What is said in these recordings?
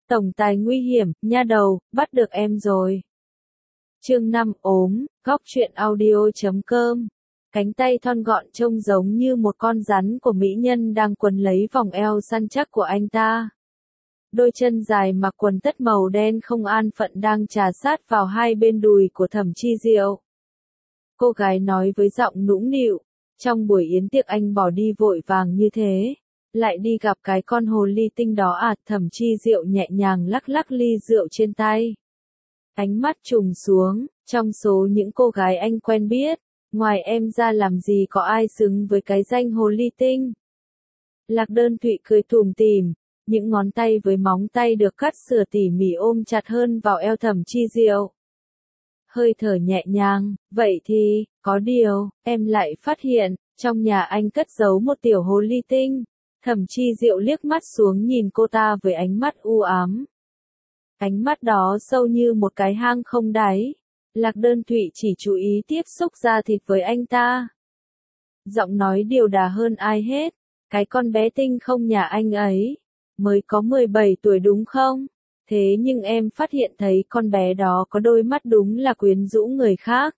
Tổng tài nguy hiểm, nha đầu, bắt được em rồi. Chương 5 ốm, góc truyện audio.com. Cánh tay thon gọn trông giống như một con rắn của mỹ nhân đang quấn lấy vòng eo săn chắc của anh ta. Đôi chân dài mặc quần tất màu đen không an phận đang trà sát vào hai bên đùi của Thẩm Chi Diệu. Cô gái nói với giọng nũng nịu, trong buổi yến tiệc anh bỏ đi vội vàng như thế, lại đi gặp cái con hồ ly tinh đó à? Thẩm Chi Diệu nhẹ nhàng lắc lắc ly rượu trên tay. Ánh mắt trùng xuống, trong số những cô gái anh quen biết, ngoài em ra làm gì có ai xứng với cái danh hồ ly tinh. Lạc Đơn Thụy cười tủm tỉm, những ngón tay với móng tay được cắt sửa tỉ mỉ ôm chặt hơn vào eo Thẩm Chi Diệu. Hơi thở nhẹ nhàng, vậy thì, có điều, em lại phát hiện, trong nhà anh cất giấu một tiểu hồ ly tinh. Thẩm Chi Diệu liếc mắt xuống nhìn cô ta với ánh mắt u ám. Ánh mắt đó sâu như một cái hang không đáy. Lạc Đơn Thụy chỉ chú ý tiếp xúc da thịt với anh ta. Giọng nói điều đà hơn ai hết. Cái con bé tinh không nhà anh ấy, mới có 17 tuổi đúng không? Thế nhưng em phát hiện thấy con bé đó có đôi mắt đúng là quyến rũ người khác.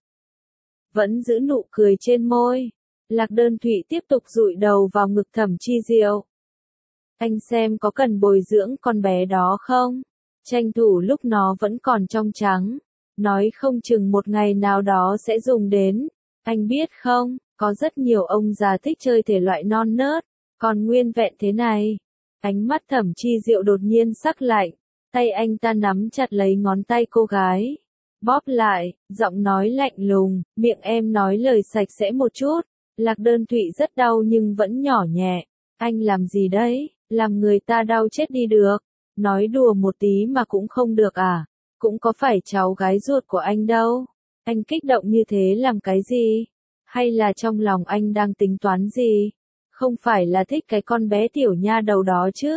Vẫn giữ nụ cười trên môi. Lạc Đơn Thụy tiếp tục dụi đầu vào ngực Thẩm Chi Diệu. Anh xem có cần bồi dưỡng con bé đó không? Tranh thủ lúc nó vẫn còn trong trắng. Nói không chừng một ngày nào đó sẽ dùng đến. Anh biết không, có rất nhiều ông già thích chơi thể loại non nớt, còn nguyên vẹn thế này. Ánh mắt Thẩm Chi Diệu đột nhiên sắc lạnh. Tay anh ta nắm chặt lấy ngón tay cô gái. Bóp lại, giọng nói lạnh lùng, miệng em nói lời sạch sẽ một chút. Lạc Đơn Thụy rất đau nhưng vẫn nhỏ nhẹ. Anh làm gì đấy, làm người ta đau chết đi được. Nói đùa một tí mà cũng không được à, cũng có phải cháu gái ruột của anh đâu. Anh kích động như thế làm cái gì? Hay là trong lòng anh đang tính toán gì? Không phải là thích cái con bé tiểu nha đầu đó chứ?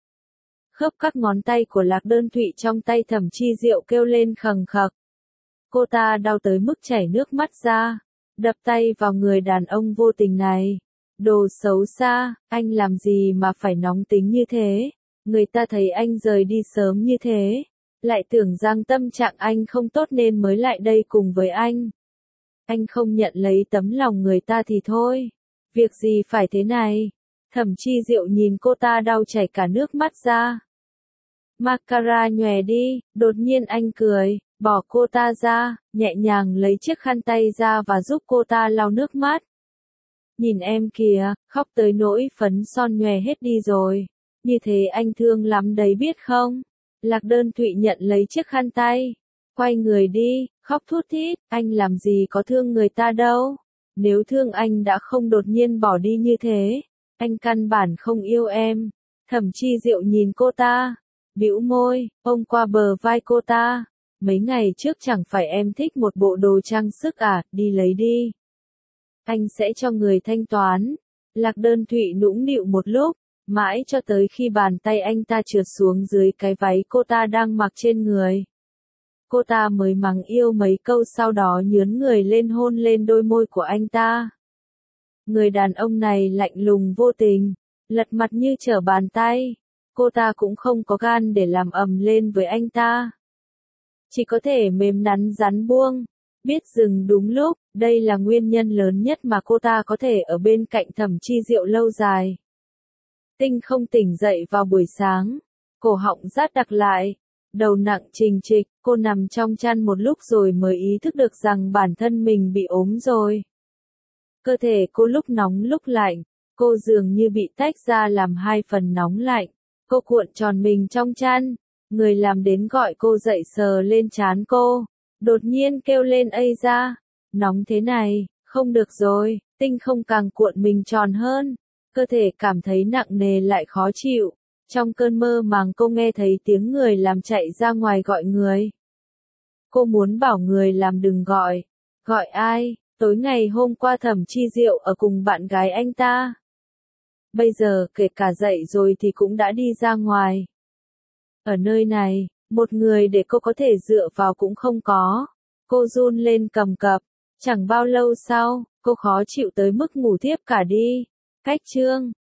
Khớp các ngón tay của Lạc Đơn Thụy trong tay Thẩm Chi Diệu kêu lên khầng khậc. Cô ta đau tới mức chảy nước mắt ra, đập tay vào người đàn ông vô tình này. Đồ xấu xa, anh làm gì mà phải nóng tính như thế? Người ta thấy anh rời đi sớm như thế, lại tưởng rằng tâm trạng anh không tốt nên mới lại đây cùng với anh. Anh không nhận lấy tấm lòng người ta thì thôi. Việc gì phải thế này? Thẩm Chi Diệu nhìn cô ta đau chảy cả nước mắt ra. Makara nhòe đi, đột nhiên anh cười, bỏ cô ta ra, nhẹ nhàng lấy chiếc khăn tay ra và giúp cô ta lau nước mắt. Nhìn em kìa, khóc tới nỗi phấn son nhòe hết đi rồi. Như thế anh thương lắm đấy biết không? Lạc Đơn Thụy nhận lấy chiếc khăn tay. Quay người đi, khóc thút thít, anh làm gì có thương người ta đâu. Nếu thương anh đã không đột nhiên bỏ đi như thế. Anh căn bản không yêu em. Thẩm Chi Diệu nhìn cô ta, bĩu môi, ôm qua bờ vai cô ta. Mấy ngày trước chẳng phải em thích một bộ đồ trang sức à, đi lấy đi. Anh sẽ cho người thanh toán. Lạc Đơn Thụy nũng nịu một lúc, mãi cho tới khi bàn tay anh ta trượt xuống dưới cái váy cô ta đang mặc trên người. Cô ta mới mắng yêu mấy câu sau đó nhướn người lên hôn lên đôi môi của anh ta. Người đàn ông này lạnh lùng vô tình, lật mặt như trở bàn tay. Cô ta cũng không có gan để làm ầm lên với anh ta. Chỉ có thể mềm nắn rắn buông. Biết dừng đúng lúc, đây là nguyên nhân lớn nhất mà cô ta có thể ở bên cạnh Thẩm Chi Diệu lâu dài. Tinh không tỉnh dậy vào buổi sáng, cổ họng rát đặc lại, đầu nặng trình trịch, cô nằm trong chăn một lúc rồi mới ý thức được rằng bản thân mình bị ốm rồi. Cơ thể cô lúc nóng lúc lạnh, cô dường như bị tách ra làm hai phần nóng lạnh. Cô cuộn tròn mình trong chăn, người làm đến gọi cô dậy sờ lên trán cô, đột nhiên kêu lên ây da, nóng thế này, không được rồi, tinh không càng cuộn mình tròn hơn, cơ thể cảm thấy nặng nề lại khó chịu, trong cơn mơ màng cô nghe thấy tiếng người làm chạy ra ngoài gọi người. Cô muốn bảo người làm đừng gọi ai, tối ngày hôm qua Thẩm Chi Diệu ở cùng bạn gái anh ta. Bây giờ kể cả dậy rồi thì cũng đã đi ra ngoài. Ở nơi này, một người để cô có thể dựa vào cũng không có. Cô run lên cầm cập. Chẳng bao lâu sau, cô khó chịu tới mức ngủ thiếp cả đi. Cách chương